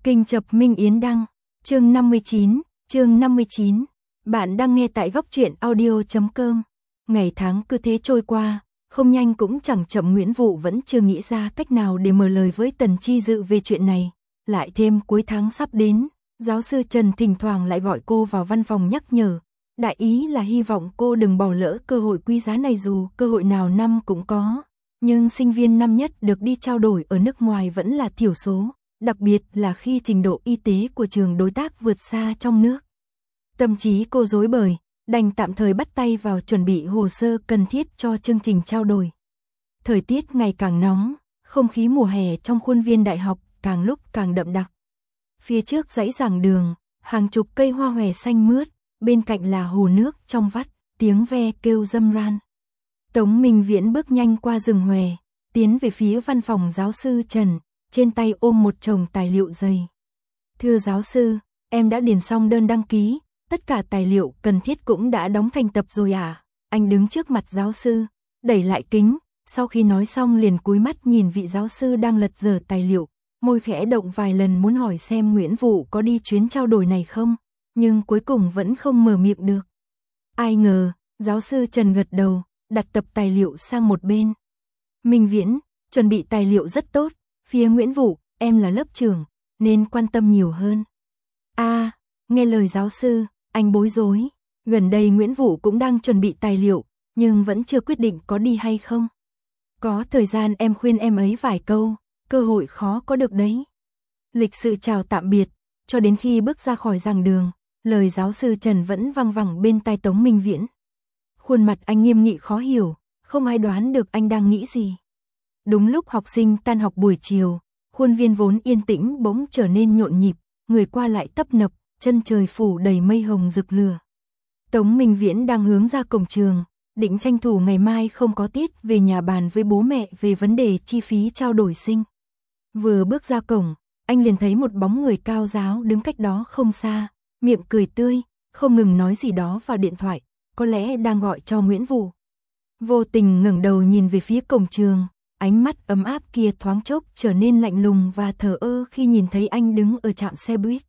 Kinh chập Minh Yến đăng, chương 59. Bạn đang nghe tại góc truyện audio.com. Ngày tháng cứ thế trôi qua, không nhanh cũng chẳng chậm, Nguyễn Vụ vẫn chưa nghĩ ra cách nào để mở lời với Tần Chi Dự về chuyện này. Lại thêm cuối tháng sắp đến, giáo sư Trần thỉnh thoảng lại gọi cô vào văn phòng nhắc nhở. Đại ý là hy vọng cô đừng bỏ lỡ cơ hội quý giá này, dù cơ hội nào năm cũng có. Nhưng sinh viên năm nhất được đi trao đổi ở nước ngoài vẫn là thiểu số, đặc biệt là khi trình độ y tế của trường đối tác vượt xa trong nước. Tâm trí cô rối bời, đành tạm thời bắt tay vào chuẩn bị hồ sơ cần thiết cho chương trình trao đổi. Thời tiết ngày càng nóng, không khí mùa hè trong khuôn viên đại học càng lúc càng đậm đặc. Phía trước dãy giảng đường, hàng chục cây hoa hòe xanh mướt, bên cạnh là hồ nước trong vắt, tiếng ve kêu râm ran. Tống Minh Viễn bước nhanh qua rừng hòe, tiến về phía văn phòng giáo sư Trần, trên tay ôm một chồng tài liệu dày. Thưa giáo sư, em đã điền xong đơn đăng ký, tất cả tài liệu cần thiết cũng đã đóng thành tập rồi à? Anh đứng trước mặt giáo sư, đẩy lại kính, sau khi nói xong liền cúi mắt nhìn vị giáo sư đang lật dở tài liệu, môi khẽ động vài lần muốn hỏi xem Nguyễn Vụ có đi chuyến trao đổi này không, nhưng cuối cùng vẫn không mở miệng được. Ai ngờ, giáo sư Trần gật đầu, đặt tập tài liệu sang một bên. Minh Viễn, chuẩn bị tài liệu rất tốt, phía Nguyễn Vụ, em là lớp trưởng, nên quan tâm nhiều hơn. Nghe lời giáo sư, anh bối rối. Gần đây Nguyễn Vụ cũng đang chuẩn bị tài liệu, nhưng vẫn chưa quyết định có đi hay không. Có thời gian em khuyên em ấy vài câu, cơ hội khó có được đấy. Lịch sự chào tạm biệt, cho đến khi bước ra khỏi giảng đường, lời giáo sư Trần vẫn văng vẳng bên tai Tống Minh Viễn. Khuôn mặt anh nghiêm nghị khó hiểu, không ai đoán được anh đang nghĩ gì. Đúng lúc học sinh tan học buổi chiều, khuôn viên vốn yên tĩnh bỗng trở nên nhộn nhịp, người qua lại tấp nập, chân trời phủ đầy mây hồng rực lửa. Tống Minh Viễn đang hướng ra cổng trường, định tranh thủ ngày mai không có tiết về nhà bàn với bố mẹ về vấn đề chi phí trao đổi sinh. Vừa bước ra cổng, anh liền thấy một bóng người cao ráo đứng cách đó không xa, miệng cười tươi, không ngừng nói gì đó vào điện thoại, có lẽ đang gọi cho Nguyễn Vụ. Vô tình ngẩng đầu nhìn về phía cổng trường, ánh mắt ấm áp kia thoáng chốc trở nên lạnh lùng và thờ ơ khi nhìn thấy anh đứng ở trạm xe buýt.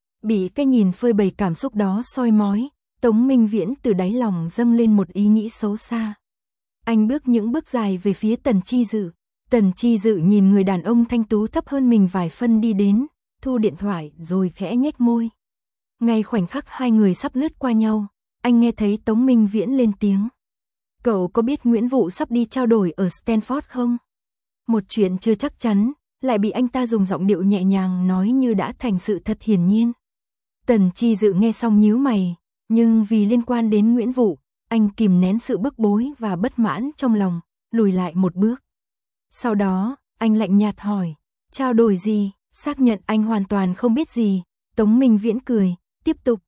Bị cái nhìn phơi bày cảm xúc đó soi mói, Tống Minh Viễn từ đáy lòng dâng lên một ý nghĩ xấu xa. Anh bước những bước dài về phía Tần Chi Dự. Tần Chi Dự nhìn người đàn ông thanh tú thấp hơn mình vài phân đi đến, thu điện thoại rồi khẽ nhếch môi. Ngay khoảnh khắc hai người sắp lướt qua nhau, anh nghe thấy Tống Minh Viễn lên tiếng. Cậu có biết Nguyễn Vụ sắp đi trao đổi ở Stanford không? Một chuyện chưa chắc chắn, lại bị anh ta dùng giọng điệu nhẹ nhàng nói như đã thành sự thật hiển nhiên. Tần Chi Dự nghe xong nhíu mày, nhưng vì liên quan đến Nguyễn Vụ, anh kìm nén sự bức bối và bất mãn trong lòng, lùi lại một bước. Sau đó, anh lạnh nhạt hỏi, trao đổi gì? Xác nhận anh hoàn toàn không biết gì, Tống Minh Viễn cười, tiếp tục.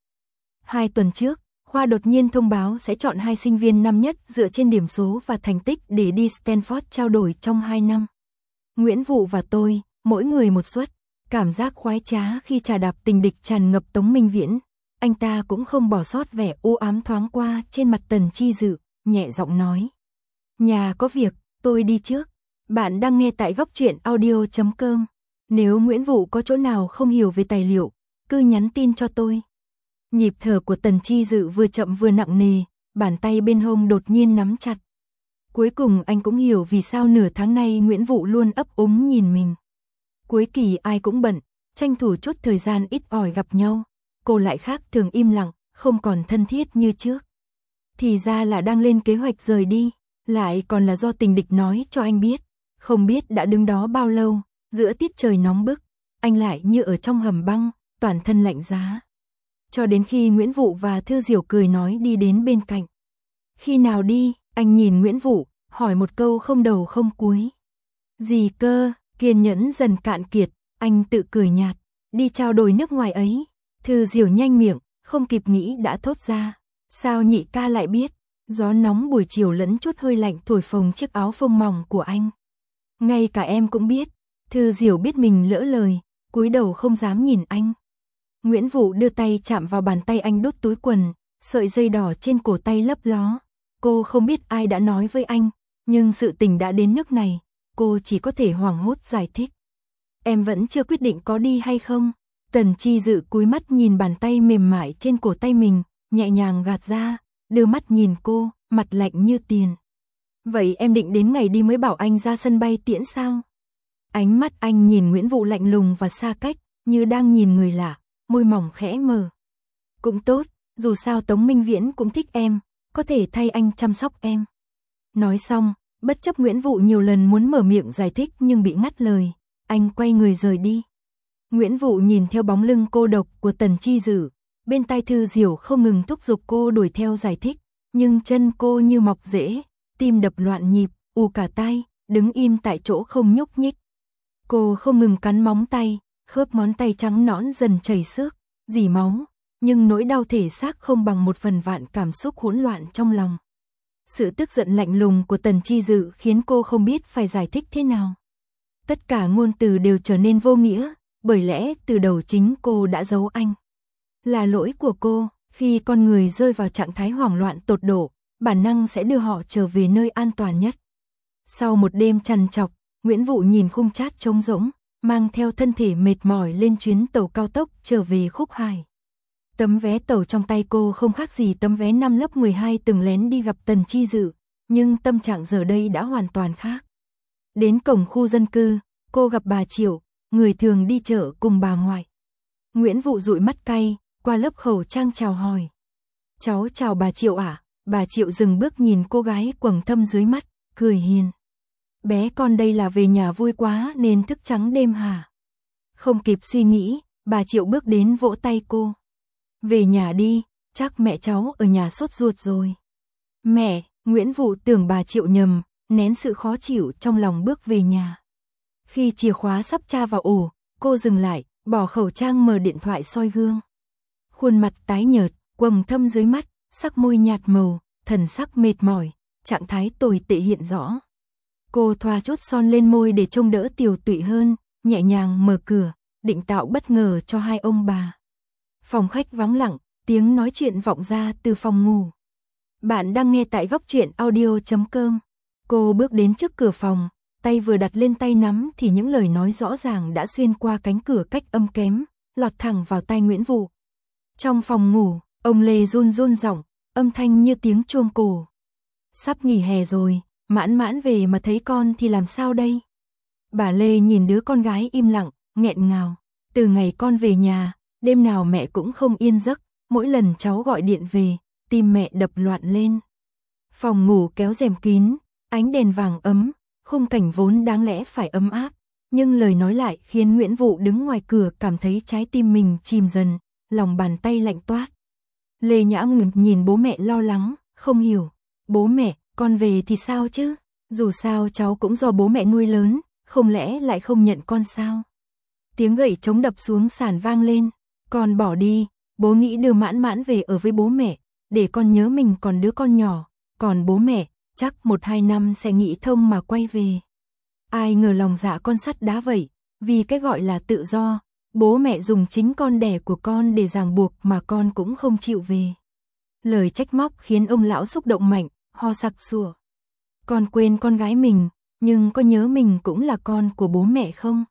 2 tuần trước, khoa đột nhiên thông báo sẽ chọn 2 sinh viên năm nhất dựa trên điểm số và thành tích để đi Stanford trao đổi trong 2 năm. Nguyễn Vụ và tôi, mỗi người một suất. Cảm giác khoái trá khi trà đạp tình địch tràn ngập Tống Minh Viễn. Anh ta cũng không bỏ sót vẻ u ám thoáng qua trên mặt Tần Chi Dự, nhẹ giọng nói. Nhà có việc, tôi đi trước. Bạn đang nghe tại góc truyện audio.com. Nếu Nguyễn Vụ có chỗ nào không hiểu về tài liệu, cứ nhắn tin cho tôi. Nhịp thở của Tần Chi Dự vừa chậm vừa nặng nề, bàn tay bên hông đột nhiên nắm chặt. Cuối cùng anh cũng hiểu vì sao nửa tháng nay Nguyễn Vụ luôn ấp úng nhìn mình. Cuối kỳ ai cũng bận, tranh thủ chút thời gian ít ỏi gặp nhau, cô lại khác thường im lặng, không còn thân thiết như trước. Thì ra là đang lên kế hoạch rời đi, lại còn là do tình địch nói cho anh biết. Không biết đã đứng đó bao lâu, giữa tiết trời nóng bức, anh lại như ở trong hầm băng, toàn thân lạnh giá. Cho đến khi Nguyễn Vụ và Thư Diểu cười nói đi đến bên cạnh. Khi nào đi? Anh nhìn Nguyễn Vụ, hỏi một câu không đầu không cuối. Gì cơ? Kiên nhẫn dần cạn kiệt, anh tự cười nhạt. Đi trao đổi nước ngoài ấy. Thư Diểu nhanh miệng, không kịp nghĩ đã thốt ra. Sao nhị ca lại biết? Gió nóng buổi chiều lẫn chút hơi lạnh thổi phồng chiếc áo phông mỏng của anh. Ngay cả em cũng biết. Thư Diểu biết mình lỡ lời, cúi đầu không dám nhìn anh. Nguyễn Vụ đưa tay chạm vào bàn tay anh đút túi quần, sợi dây đỏ trên cổ tay lấp ló. Cô không biết ai đã nói với anh, nhưng sự tình đã đến nước này, cô chỉ có thể hoảng hốt giải thích. Em vẫn chưa quyết định có đi hay không. Tần Chi Dự cúi mắt nhìn bàn tay mềm mại trên cổ tay mình, nhẹ nhàng gạt ra, đưa mắt nhìn cô, mặt lạnh như tiền. Vậy em định đến ngày đi mới bảo anh ra sân bay tiễn sao? Ánh mắt anh nhìn Nguyễn Vũ lạnh lùng và xa cách, như đang nhìn người lạ, môi mỏng khẽ mờ. Cũng tốt, dù sao Tống Minh Viễn cũng thích em, có thể thay anh chăm sóc em. Nói xong, bất chấp Nguyễn Vũ nhiều lần muốn mở miệng giải thích nhưng bị ngắt lời, anh quay người rời đi. Nguyễn Vũ nhìn theo bóng lưng cô độc của Tần Chi Dự, bên tai Thư Diểu không ngừng thúc giục cô đuổi theo giải thích, nhưng chân cô như mọc rễ, tim đập loạn nhịp, ù cả tai, đứng im tại chỗ không nhúc nhích. Cô không ngừng cắn móng tay, khớp ngón tay trắng nõn dần chảy xước, rỉ máu, nhưng nỗi đau thể xác không bằng một phần vạn cảm xúc hỗn loạn trong lòng. Sự tức giận lạnh lùng của Tần Chi Dự khiến cô không biết phải giải thích thế nào. Tất cả ngôn từ đều trở nên vô nghĩa, bởi lẽ từ đầu chính cô đã giấu anh. Là lỗi của cô, khi con người rơi vào trạng thái hoảng loạn tột độ, bản năng sẽ đưa họ trở về nơi an toàn nhất. Sau một đêm trằn trọc, Nguyễn Vũ nhìn khung chat trống rỗng, mang theo thân thể mệt mỏi lên chuyến tàu cao tốc trở về Khúc Hải. Tấm vé tàu trong tay cô không khác gì tấm vé năm lớp 12 từng lén đi gặp Tần Chi Dự, nhưng tâm trạng giờ đây đã hoàn toàn khác. Đến cổng khu dân cư, cô gặp bà Triệu, người thường đi chợ cùng bà ngoại. Nguyễn Vũ dụi mắt cay, qua lớp khẩu trang chào hỏi. Cháu chào bà Triệu ạ. Bà Triệu dừng bước nhìn cô gái quầng thâm dưới mắt, cười hiền. Bé con đây là về nhà vui quá nên thức trắng đêm hả? Không kịp suy nghĩ, bà Triệu bước đến vỗ tay cô. Về nhà đi, chắc mẹ cháu ở nhà sốt ruột rồi. Mẹ, Nguyễn Vũ tưởng bà Triệu nhầm, nén sự khó chịu trong lòng bước về nhà. Khi chìa khóa sắp tra vào ổ, cô dừng lại, bỏ khẩu trang mở điện thoại soi gương. Khuôn mặt tái nhợt, quầng thâm dưới mắt, sắc môi nhạt màu, thần sắc mệt mỏi, trạng thái tồi tệ hiện rõ. Cô thoa chút son lên môi để trông đỡ tiều tụy hơn, nhẹ nhàng mở cửa, định tạo bất ngờ cho hai ông bà. Phòng khách vắng lặng, tiếng nói chuyện vọng ra từ phòng ngủ. Bạn đang nghe tại góc truyện audio.com. Cô bước đến trước cửa phòng, tay vừa đặt lên tay nắm thì những lời nói rõ ràng đã xuyên qua cánh cửa cách âm kém, lọt thẳng vào tai Nguyễn Vũ. Trong phòng ngủ, ông Lê run run giọng, âm thanh như tiếng chuông cổ. Sắp nghỉ hè rồi, Mãn Mãn về mà thấy con thì làm sao đây? Bà Lê nhìn đứa con gái im lặng, nghẹn ngào. Từ ngày con về nhà, đêm nào mẹ cũng không yên giấc, mỗi lần cháu gọi điện về, tim mẹ đập loạn lên. Phòng ngủ kéo rèm kín, ánh đèn vàng ấm, khung cảnh vốn đáng lẽ phải ấm áp, nhưng lời nói lại khiến Nguyễn Vũ đứng ngoài cửa cảm thấy trái tim mình chìm dần, lòng bàn tay lạnh toát. Lê Nhã ngừng nhìn bố mẹ lo lắng, không hiểu. Bố mẹ, con về thì sao chứ? Dù sao cháu cũng do bố mẹ nuôi lớn, không lẽ lại không nhận con sao? Tiếng gậy trống đập xuống sàn vang lên. Con bỏ đi, bố nghĩ đưa Mãn Mãn về ở với bố mẹ, để con nhớ mình còn đứa con nhỏ. Còn bố mẹ, chắc 1-2 năm sẽ nghĩ thông mà quay về. Ai ngờ lòng dạ con sắt đá vậy, vì cái gọi là tự do, bố mẹ dùng chính con đẻ của con để ràng buộc mà con cũng không chịu về. Lời trách móc khiến ông lão xúc động mạnh, ho sặc sụa. Con quên con gái mình, nhưng có nhớ mình cũng là con của bố mẹ không?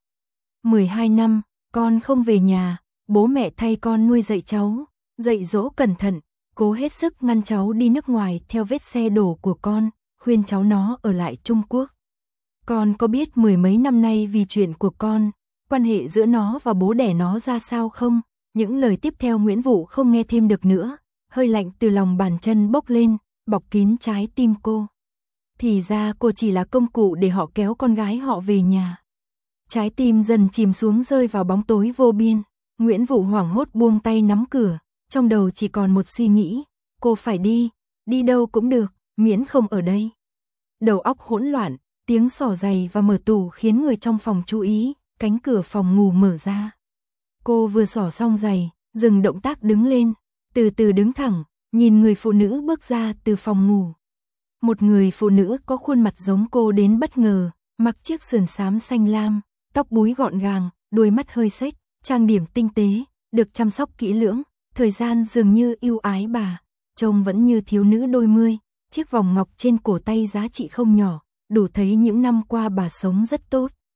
12 năm, con không về nhà, bố mẹ thay con nuôi dạy cháu, dạy dỗ cẩn thận, cố hết sức ngăn cháu đi nước ngoài theo vết xe đổ của con, khuyên cháu nó ở lại Trung Quốc. Con có biết 10 mấy năm nay vì chuyện của con, quan hệ giữa nó và bố đẻ nó ra sao không? Những lời tiếp theo Nguyễn Vũ không nghe thêm được nữa, hơi lạnh từ lòng bàn chân bốc lên, bọc kín trái tim cô. Thì ra cô chỉ là công cụ để họ kéo con gái họ về nhà. Trái tim dần chìm xuống rơi vào bóng tối vô biên. Nguyễn Vũ hoảng hốt buông tay nắm cửa, trong đầu chỉ còn một suy nghĩ, cô phải đi, đi đâu cũng được, miễn không ở đây. Đầu óc hỗn loạn, tiếng xỏ giày và mở tủ khiến người trong phòng chú ý, cánh cửa phòng ngủ mở ra. Cô vừa xỏ xong giày, dừng động tác đứng lên, từ từ đứng thẳng, nhìn người phụ nữ bước ra từ phòng ngủ. Một người phụ nữ có khuôn mặt giống cô đến bất ngờ, mặc chiếc sườn xám xanh lam, tóc búi gọn gàng, đôi mắt hơi xếch, trang điểm tinh tế, được chăm sóc kỹ lưỡng, thời gian dường như yêu ái bà, trông vẫn như thiếu nữ đôi mươi, chiếc vòng ngọc trên cổ tay giá trị không nhỏ, đủ thấy những năm qua bà sống rất tốt.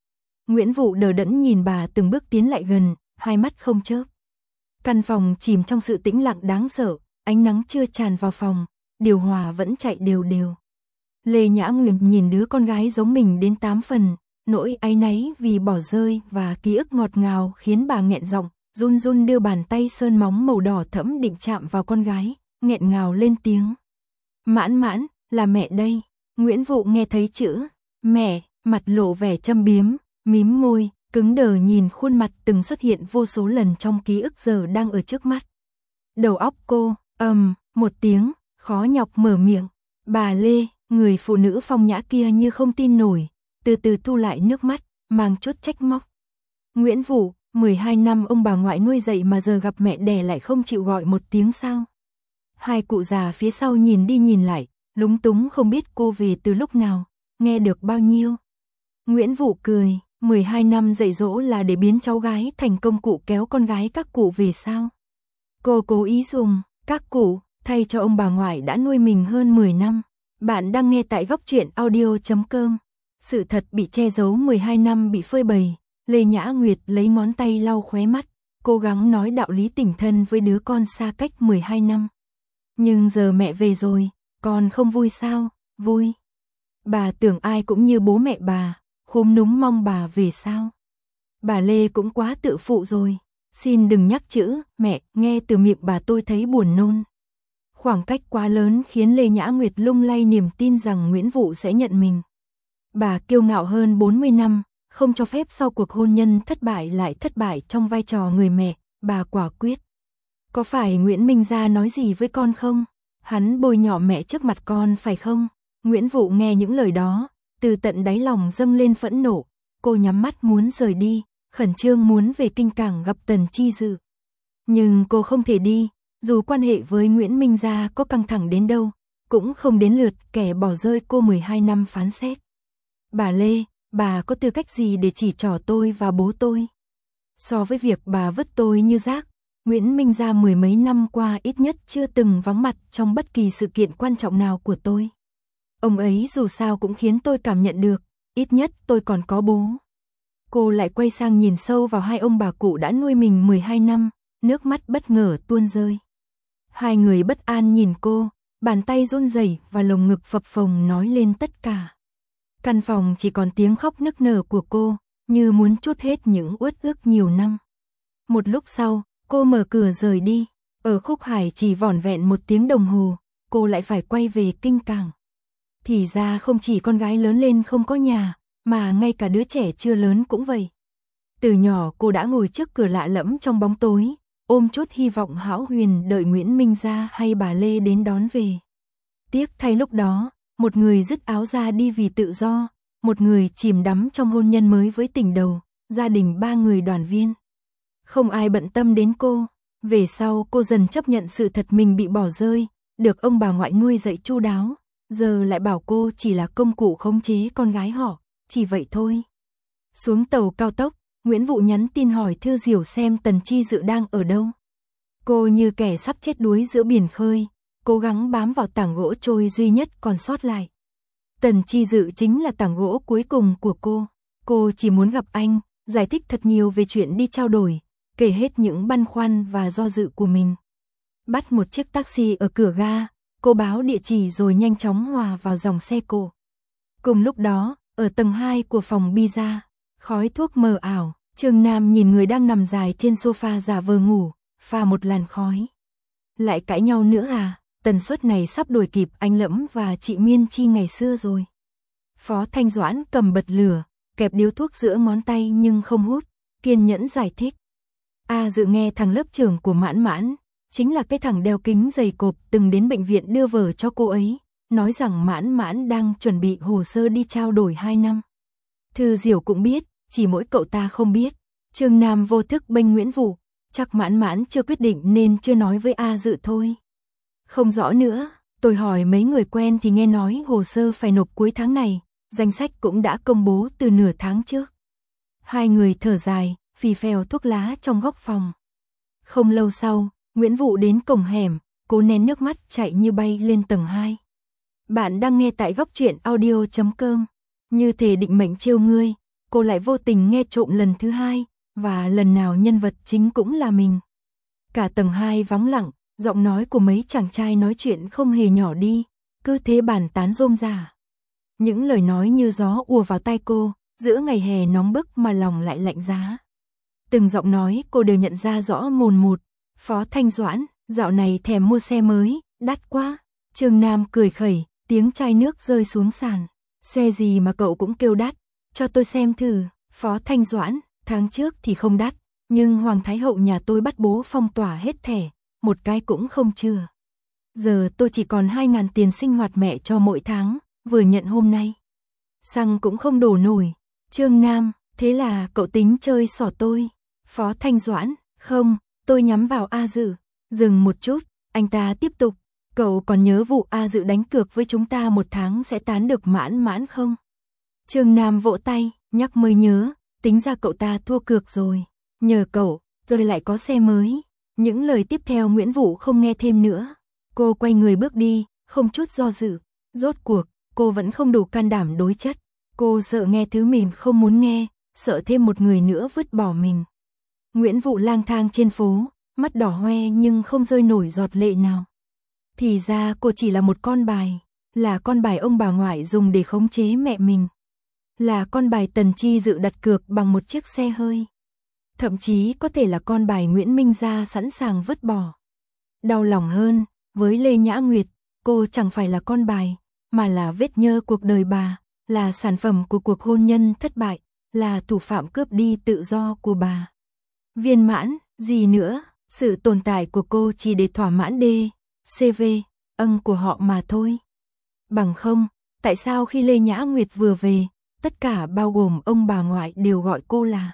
Nguyễn Vũ đờ đẫn nhìn bà từng bước tiến lại gần, hai mắt không chớp. Căn phòng chìm trong sự tĩnh lặng đáng sợ, ánh nắng chưa tràn vào phòng, điều hòa vẫn chạy đều đều. Lê Nhã Nguyệt nhìn đứa con gái giống mình đến 8 phần, nỗi áy náy vì bỏ rơi và ký ức ngọt ngào khiến bà nghẹn giọng, run run đưa bàn tay sơn móng màu đỏ thẫm định chạm vào con gái, nghẹn ngào lên tiếng. Mãn Mãn, là mẹ đây. Nguyễn Vũ nghe thấy chữ mẹ, mặt lộ vẻ châm biếm, mím môi, cứng đờ nhìn khuôn mặt từng xuất hiện vô số lần trong ký ức giờ đang ở trước mắt. Đầu óc cô, một tiếng, khó nhọc mở miệng. Bà Lê, người phụ nữ phong nhã kia như không tin nổi, từ từ thu lại nước mắt, mang chút trách móc. Nguyễn Vũ, 12 năm ông bà ngoại nuôi dạy mà giờ gặp mẹ đẻ lại không chịu gọi một tiếng sao? Hai cụ già phía sau nhìn đi nhìn lại, lúng túng không biết cô về từ lúc nào, nghe được bao nhiêu. Nguyễn Vũ cười, 12 năm dạy dỗ là để biến cháu gái thành công cụ kéo con gái các cụ về sao? Cô cố ý dùng các cụ thay cho ông bà ngoại đã nuôi mình hơn 10 năm. Bạn đang nghe tại góc truyện audio.com. Sự thật bị che giấu 12 năm bị phơi bày. Lê Nhã Nguyệt lấy ngón tay lau khóe mắt, cố gắng nói đạo lý tình thân với đứa con xa cách 12 năm. Nhưng giờ mẹ về rồi, con không vui sao? Vui. Bà tưởng ai cũng như bố mẹ bà, khúm núm mong bà về sao? Bà Lê cũng quá tự phụ rồi. Xin đừng nhắc chữ mẹ, nghe từ miệng bà tôi thấy buồn nôn. Khoảng cách quá lớn khiến Lê Nhã Nguyệt lung lay niềm tin rằng Nguyễn Vũ sẽ nhận mình. Bà kiêu ngạo hơn 40 năm, không cho phép sau cuộc hôn nhân thất bại lại thất bại trong vai trò người mẹ, bà quả quyết. Có phải Nguyễn Minh Gia nói gì với con không? Hắn bôi nhọ mẹ trước mặt con phải không? Nguyễn Vũ nghe những lời đó, từ tận đáy lòng dâng lên phẫn nộ, cô nhắm mắt muốn rời đi, khẩn trương muốn về Kinh Cảng gặp Tần Chi Dự. Nhưng cô không thể đi, dù quan hệ với Nguyễn Minh Gia có căng thẳng đến đâu, cũng không đến lượt kẻ bỏ rơi cô 12 năm phán xét. Bà Lê, bà có tư cách gì để chỉ trỏ tôi và bố tôi? So với việc bà vứt tôi như rác, Nguyễn Minh Gia 10 mấy năm qua ít nhất chưa từng vắng mặt trong bất kỳ sự kiện quan trọng nào của tôi. Ông ấy dù sao cũng khiến tôi cảm nhận được, ít nhất tôi còn có bố. Cô lại quay sang nhìn sâu vào hai ông bà cụ đã nuôi mình 12 năm, nước mắt bất ngờ tuôn rơi. Hai người bất an nhìn cô, bàn tay run rẩy và lồng ngực phập phồng nói lên tất cả. Căn phòng chỉ còn tiếng khóc nức nở của cô, như muốn trút hết những uất ức nhiều năm. Một lúc sau, cô mở cửa rời đi. Ở Khúc Hải chỉ vỏn vẹn 1 tiếng đồng hồ, cô lại phải quay về Kinh Cảng. Thì ra không chỉ con gái lớn lên không có nhà, mà ngay cả đứa trẻ chưa lớn cũng vậy. Từ nhỏ cô đã ngồi trước cửa lạ lẫm trong bóng tối, ôm chút hy vọng hão huyền đợi Nguyễn Minh Gia hay bà Lê đến đón về. Tiếc thay lúc đó, một người dứt áo ra đi vì tự do, một người chìm đắm trong hôn nhân mới với tình đầu, gia đình 3 người đoàn viên. Không ai bận tâm đến cô. Về sau cô dần chấp nhận sự thật mình bị bỏ rơi, được ông bà ngoại nuôi dạy chu đáo, giờ lại bảo cô chỉ là công cụ khống chế con gái họ, chỉ vậy thôi. Xuống tàu cao tốc, Nguyễn Vũ nhắn tin hỏi Thư Diểu xem Tần Chi Dự đang ở đâu. Cô như kẻ sắp chết đuối giữa biển khơi, cố gắng bám vào tảng gỗ trôi duy nhất còn sót lại. Tần Chi Dự chính là tảng gỗ cuối cùng của cô. Cô chỉ muốn gặp anh, giải thích thật nhiều về chuyện đi trao đổi, kể hết những băn khoăn và do dự của mình. Bắt một chiếc taxi ở cửa ga, cô báo địa chỉ rồi nhanh chóng hòa vào dòng xe cộ. Cùng lúc đó, ở tầng 2 của phòng pizza, khói thuốc mờ ảo, Trương Nam nhìn người đang nằm dài trên sofa giả vờ ngủ, pha một làn khói. Lại cãi nhau nữa à? Tần suất này sắp đuổi kịp anh Lẫm và chị Miên Chi ngày xưa rồi. Phó Thanh Doãn cầm bật lửa, kẹp điếu thuốc giữa ngón tay nhưng không hút, kiên nhẫn giải thích. Dự nghe thằng lớp trưởng của Mãn Mãn, chính là cái thằng đeo kính dày cộp từng đến bệnh viện đưa vở cho cô ấy, nói rằng Mãn Mãn đang chuẩn bị hồ sơ đi trao đổi 2 năm. Thư Diểu cũng biết, chỉ mỗi cậu ta không biết. Trương Nam vô thức bênh Nguyễn Vũ, chắc Mãn Mãn chưa quyết định nên chưa nói với Dự thôi. Không rõ nữa, tôi hỏi mấy người quen thì nghe nói hồ sơ phải nộp cuối tháng này, danh sách cũng đã công bố từ nửa tháng trước. Hai người thở dài, phì phèo thuốc lá trong góc phòng. Không lâu sau, Nguyễn Vũ đến cổng hẻm, cố nén nước mắt chạy như bay lên tầng 2. Bạn đang nghe tại góc truyện audio.com. Như thể định mệnh trêu ngươi, cô lại vô tình nghe trộm lần thứ hai, và lần nào nhân vật chính cũng là mình. Cả tầng 2 vắng lặng, giọng nói của mấy chàng trai nói chuyện không hề nhỏ đi, cứ thế bàn tán rôm rả. Những lời nói như gió ùa vào tai cô, giữa ngày hè nóng bức mà lòng lại lạnh giá. Từng giọng nói cô đều nhận ra rõ mồn một. Phó Thanh Doãn, dạo này thèm mua xe mới, đắt quá. Trương Nam cười khẩy, tiếng chai nước rơi xuống sàn. Xe gì mà cậu cũng kêu đắt, cho tôi xem thử. Phó Thanh Doãn, tháng trước thì không đắt, nhưng Hoàng Thái Hậu nhà tôi bắt bố phong tỏa hết thẻ, một cái cũng không chừa. Giờ tôi chỉ còn 2.000 tiền sinh hoạt mẹ cho mỗi tháng, vừa nhận hôm nay. Xăng cũng không đổ nổi. Trương Nam, thế là cậu tính chơi xỏ tôi. Phó Thanh Doãn, không, tôi nhắm vào A Dự. Dừng một chút, anh ta tiếp tục. Cậu còn nhớ vụ A Dự đánh cược với chúng ta 1 tháng sẽ tán được mãn mãn không? Trương Nam vỗ tay, nhắc mới nhớ, tính ra cậu ta thua cược rồi. Nhờ cậu, rồi lại có xe mới. Những lời tiếp theo Nguyễn Vũ không nghe thêm nữa. Cô quay người bước đi, không chút do dự. Rốt cuộc, cô vẫn không đủ can đảm đối chất. Cô sợ nghe thứ mình không muốn nghe, sợ thêm một người nữa vứt bỏ mình. Nguyễn Vũ lang thang trên phố, mắt đỏ hoe nhưng không rơi nổi giọt lệ nào. Thì ra cô chỉ là một con bài, là con bài ông bà ngoại dùng để khống chế mẹ mình. Là con bài Tần Chi Dự đặt cược bằng một chiếc xe hơi. Thậm chí có thể là con bài Nguyễn Minh Gia sẵn sàng vứt bỏ. Đau lòng hơn, với Lê Nhã Nguyệt, cô chẳng phải là con bài, mà là vết nhơ cuộc đời bà, là sản phẩm của cuộc hôn nhân thất bại, là thủ phạm cướp đi tự do của bà. Viên mãn, gì nữa, sự tồn tại của cô chỉ để thỏa mãn CV, của họ mà thôi. Bằng không, tại sao khi Lê Nhã Nguyệt vừa về, tất cả bao gồm ông bà ngoại đều gọi cô là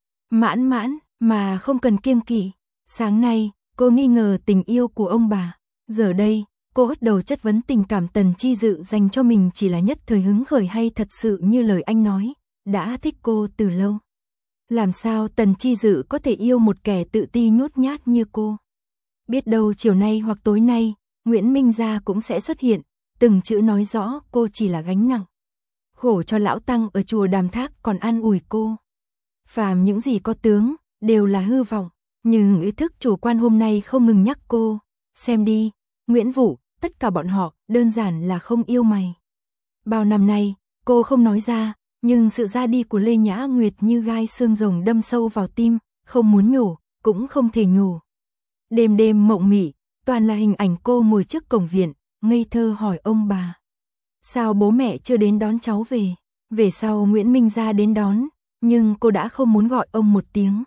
mãn mãn, mà không cần kiêng kỵ. Sáng nay, cô nghi ngờ tình yêu của ông bà. Giờ đây, cô bắt đầu chất vấn tình cảm Tần Chi Dự dành cho mình chỉ là nhất thời hứng khởi hay thật sự như lời anh nói, đã thích cô từ lâu. Làm sao Tần Chi Dự có thể yêu một kẻ tự ti nhút nhát như cô? Biết đâu chiều nay hoặc tối nay, Nguyễn Minh Gia cũng sẽ xuất hiện, từng chữ nói rõ cô chỉ là gánh nặng. Khổ cho lão tăng ở chùa Đàm Thác còn an ủi cô. Phàm những gì có tướng, đều là hư vọng, nhưng ý thức chủ quan hôm nay không ngừng nhắc cô. Xem đi, Nguyễn Vũ, tất cả bọn họ đơn giản là không yêu mày. Bao năm nay, cô không nói ra, nhưng sự ra đi của Lê Nhã Nguyệt như gai xương rồng đâm sâu vào tim, không muốn nhổ, cũng không thể nhổ. Đêm đêm mộng mị, toàn là hình ảnh cô ngồi trước cổng viện, ngây thơ hỏi ông bà. Sao bố mẹ chưa đến đón cháu về? Về sau Nguyễn Minh Gia đến đón, nhưng cô đã không muốn gọi ông một tiếng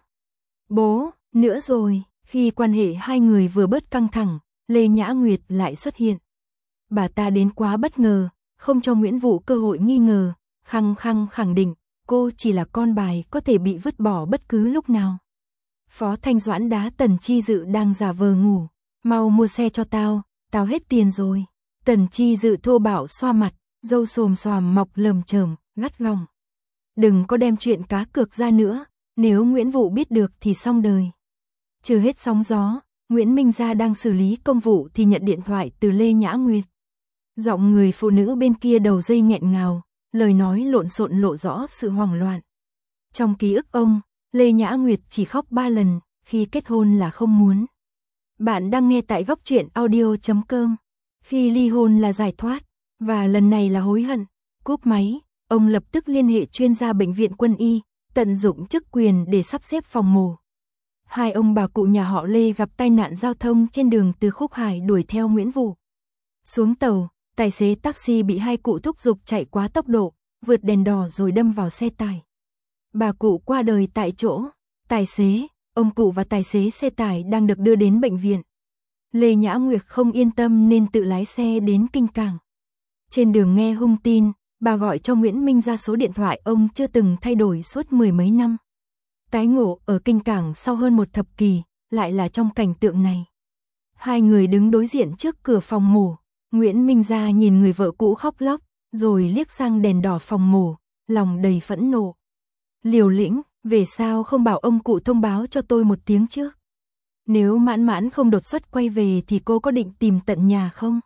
bố nữa rồi. Khi quan hệ hai người vừa bớt căng thẳng, Lê Nhã Nguyệt lại xuất hiện. Bà ta đến quá bất ngờ, không cho Nguyễn Vũ cơ hội nghi ngờ, khăng khăng khẳng định cô chỉ là con bài có thể bị vứt bỏ bất cứ lúc nào. Phó Thanh Doãn đá Tần Chi Dự đang giả vờ ngủ. Mau mua xe cho tao, tao hết tiền rồi. Tần Chi Dự thô bạo xoa mặt, râu xồm xoàm mọc lởm chởm, gắt gỏng. Đừng có đem chuyện cá cược ra nữa, nếu Nguyễn Vũ biết được thì xong đời. Chưa hết sóng gió, Nguyễn Minh Gia đang xử lý công vụ thì nhận điện thoại từ Lê Nhã Nguyệt. Giọng người phụ nữ bên kia đầu dây nghẹn ngào, lời nói lộn xộn lộ rõ sự hoảng loạn. Trong ký ức ông, Lê Nhã Nguyệt chỉ khóc 3 lần, khi kết hôn là không muốn. Bạn đang nghe tại góc truyện audio.com. Khi ly hôn là giải thoát, và lần này là hối hận. Cúp máy, ông lập tức liên hệ chuyên gia bệnh viện Quân y, tận dụng chức quyền để sắp xếp phòng mổ. Hai ông bà cụ nhà họ Lê gặp tai nạn giao thông trên đường từ Khúc Hải đuổi theo Nguyễn Vũ. Xuống tàu, tài xế taxi bị hai cụ thúc giục chạy quá tốc độ, vượt đèn đỏ rồi đâm vào xe tải. Bà cụ qua đời tại chỗ. Tài xế, ông cụ và tài xế xe tải đang được đưa đến bệnh viện. Lê Nhã Nguyệt không yên tâm nên tự lái xe đến Kinh Cảng. Trên đường nghe hung tin, bà gọi cho Nguyễn Minh Gia số điện thoại ông chưa từng thay đổi suốt 10 mấy năm. Tái ngộ ở Kinh Cảng sau hơn 1 thập kỷ, lại là trong cảnh tượng này. Hai người đứng đối diện trước cửa phòng mổ. Nguyễn Minh Gia nhìn người vợ cũ khóc lóc, rồi liếc sang đèn đỏ phòng mổ, lòng đầy phẫn nộ. Liều lĩnh, về sao không bảo ông cụ thông báo cho tôi 1 tiếng trước? Nếu mãn mãn không đột xuất quay về thì cô có định tìm tận nhà không?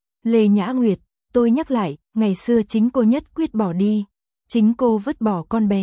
Lê Nhã Nguyệt, tôi nhắc lại, ngày xưa chính cô nhất quyết bỏ đi. Chính cô vứt bỏ con bé,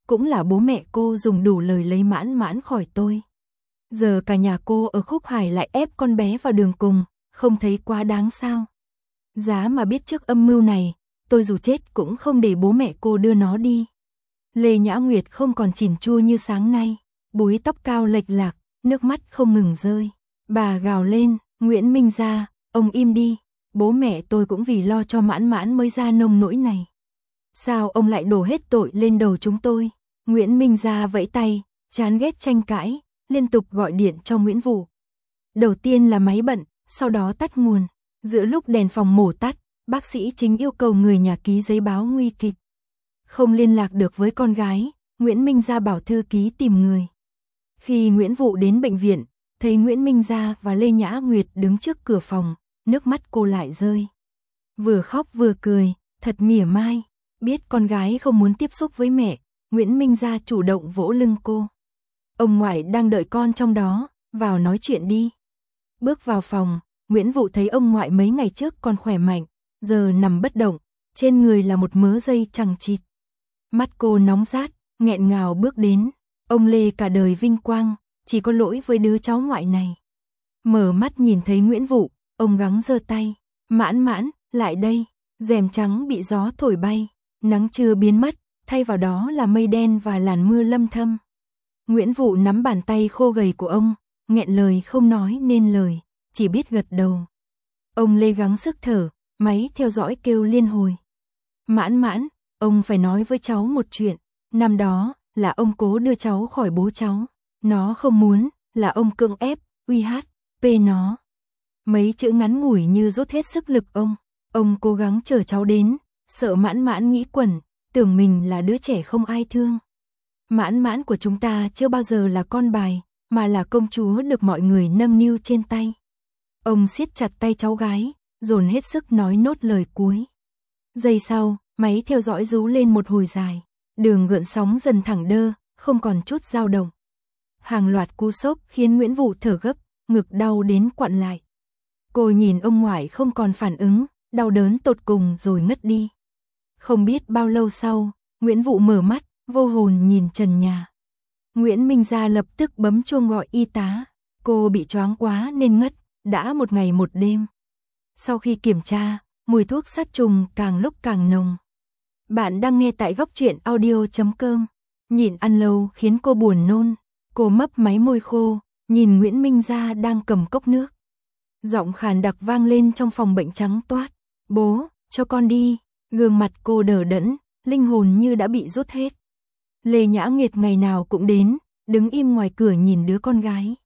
cũng là bố mẹ cô dùng đủ lời lấy Mãn Mãn khỏi tôi. Giờ cả nhà cô ở khúc hải lại ép con bé vào đường cùng, không thấy quá đáng sao? Giá mà biết trước âm mưu này, tôi dù chết cũng không để bố mẹ cô đưa nó đi. Lê Nhã Nguyệt không còn chỉn chu như sáng nay, búi tóc cao lệch lạc, nước mắt không ngừng rơi. Bà gào lên, Nguyễn Minh Gia, ông im đi, bố mẹ tôi cũng vì lo cho Mãn Mãn mới ra nông nỗi này. Sao ông lại đổ hết tội lên đầu chúng tôi? Nguyễn Minh Gia vẫy tay, chán ghét tranh cãi, liên tục gọi điện cho Nguyễn Vũ. Đầu tiên là máy bận, sau đó tắt nguồn. Giữa lúc đèn phòng mổ tắt, bác sĩ chính yêu cầu người nhà ký giấy báo nguy kịch. Không liên lạc được với con gái, Nguyễn Minh Gia bảo thư ký tìm người. Khi Nguyễn Vũ đến bệnh viện, thấy Nguyễn Minh Gia và Lê Nhã Nguyệt đứng trước cửa phòng, nước mắt cô lại rơi. Vừa khóc vừa cười, thật mỉa mai. Biết con gái không muốn tiếp xúc với mẹ, Nguyễn Minh Gia chủ động vỗ lưng cô. Ông ngoại đang đợi con trong đó, vào nói chuyện đi. Bước vào phòng, Nguyễn Vũ thấy ông ngoại mấy ngày trước còn khỏe mạnh, giờ nằm bất động, trên người là một mớ dây chằng chịt. Mắt cô nóng rát, nghẹn ngào bước đến. Ông Lê cả đời vinh quang, chỉ có lỗi với đứa cháu ngoại này. Mở mắt nhìn thấy Nguyễn Vũ, ông gắng giơ tay. Mãn Mãn, lại đây. Rèm trắng bị gió thổi bay, nắng trưa biến mất, thay vào đó là mây đen và làn mưa lâm thâm. Nguyễn Vũ nắm bàn tay khô gầy của ông, nghẹn lời không nói nên lời, chỉ biết gật đầu. Ông Lê gắng sức thở, máy theo dõi kêu liên hồi. Mãn Mãn, ông phải nói với cháu một chuyện. Năm đó, là ông cố đưa cháu khỏi bố cháu. Nó không muốn, là ông cưỡng ép, uy hát, pê nó. Mấy chữ ngắn ngủi như rút hết sức lực ông. Ông cố gắng chờ cháu đến, sợ Mãn Mãn nghĩ quẩn, tưởng mình là đứa trẻ không ai thương. Mãn Mãn của chúng ta chưa bao giờ là con bài, mà là công chúa được mọi người nâng niu trên tay. Ông siết chặt tay cháu gái, dồn hết sức nói nốt lời cuối. Giây sau, máy theo dõi rú lên một hồi dài. Đường gợn sóng dần thẳng đơ, không còn chút dao động. Hàng loạt cú sốc khiến Nguyễn Vũ thở gấp, ngực đau đến quặn lại. Cô nhìn ông ngoại không còn phản ứng, đau đớn tột cùng rồi ngất đi. Không biết bao lâu sau, Nguyễn Vũ mở mắt, vô hồn nhìn trần nhà. Nguyễn Minh Gia lập tức bấm chuông gọi y tá. Cô bị choáng quá nên ngất, đã một ngày một đêm. Sau khi kiểm tra, mùi thuốc sát trùng càng lúc càng nồng. Bạn đang nghe tại góc truyện audio.com. Nhịn ăn lâu khiến cô buồn nôn. Cô mấp máy môi khô, nhìn Nguyễn Minh Gia đang cầm cốc nước. Giọng khàn đặc vang lên trong phòng bệnh trắng toát. Bố, cho con đi. Gương mặt cô đờ đẫn, linh hồn như đã bị rút hết. Lê Nhã Nguyệt ngày nào cũng đến, đứng im ngoài cửa nhìn đứa con gái.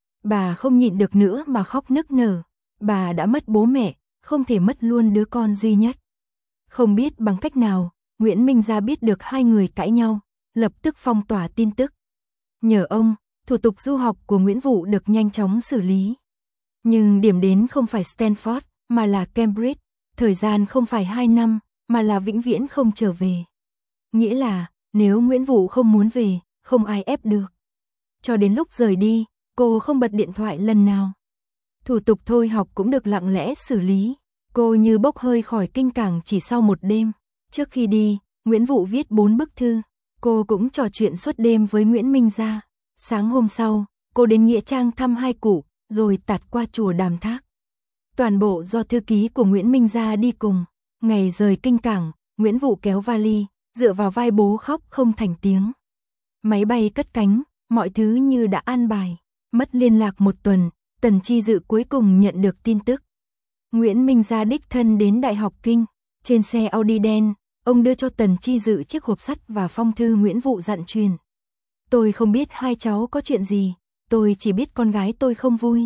Bà không nhịn được nữa mà khóc nức nở. Bà đã mất bố mẹ, không thể mất luôn đứa con duy nhất. Không biết bằng cách nào, Nguyễn Minh Gia biết được hai người cãi nhau, lập tức phong tỏa tin tức. Nhờ ông, thủ tục du học của Nguyễn Vũ được nhanh chóng xử lý. Nhưng điểm đến không phải Stanford, mà là Cambridge. Thời gian không phải 2 năm, mà là vĩnh viễn không trở về. Nghĩa là, nếu Nguyễn Vũ không muốn về, không ai ép được. Cho đến lúc rời đi, cô không bật điện thoại lần nào. Thủ tục thôi học cũng được lặng lẽ xử lý. Cô như bốc hơi khỏi kinh cảng chỉ sau một đêm. Trước khi đi, Nguyễn Vũ viết 4 bức thư. Cô cũng trò chuyện suốt đêm với Nguyễn Minh Gia. Sáng hôm sau, cô đến Nghĩa Trang thăm hai cụ, rồi tạt qua chùa Đàm Thác. Toàn bộ do thư ký của Nguyễn Minh Gia đi cùng. Ngày rời kinh cảng, Nguyễn Vũ kéo vali, dựa vào vai bố khóc không thành tiếng. Máy bay cất cánh, mọi thứ như đã an bài. Mất liên lạc một tuần, Tần Chi Dự cuối cùng nhận được tin tức. Nguyễn Minh Gia đích thân đến Đại học Kinh. Trên xe Audi đen, ông đưa cho Tần Chi Dự chiếc hộp sắt và phong thư Nguyễn Vũ dặn truyền. Tôi không biết hai cháu có chuyện gì, tôi chỉ biết con gái tôi không vui.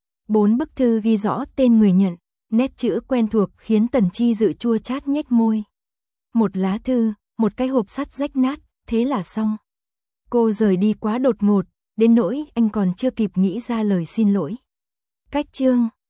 4 bức thư ghi rõ tên người nhận, nét chữ quen thuộc khiến Tần Chi Dự chua chát nhếch môi. Một lá thư, một cái hộp sắt rách nát, thế là xong. Cô rời đi quá đột ngột, đến nỗi anh còn chưa kịp nghĩ ra lời xin lỗi. Cách chương